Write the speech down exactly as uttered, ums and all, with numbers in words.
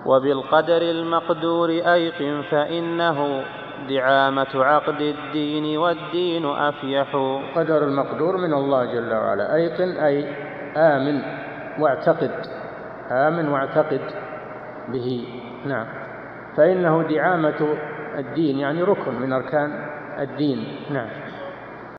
وبالقدر المقدور أيقن فإنه دعامة عقد الدين والدين أفيح. قدر المقدور من الله جل وعلا. أيقن أي آمن واعتقد، آمن واعتقد به. نعم. فإنه دعامة الدين يعني ركن من أركان الدين. نعم.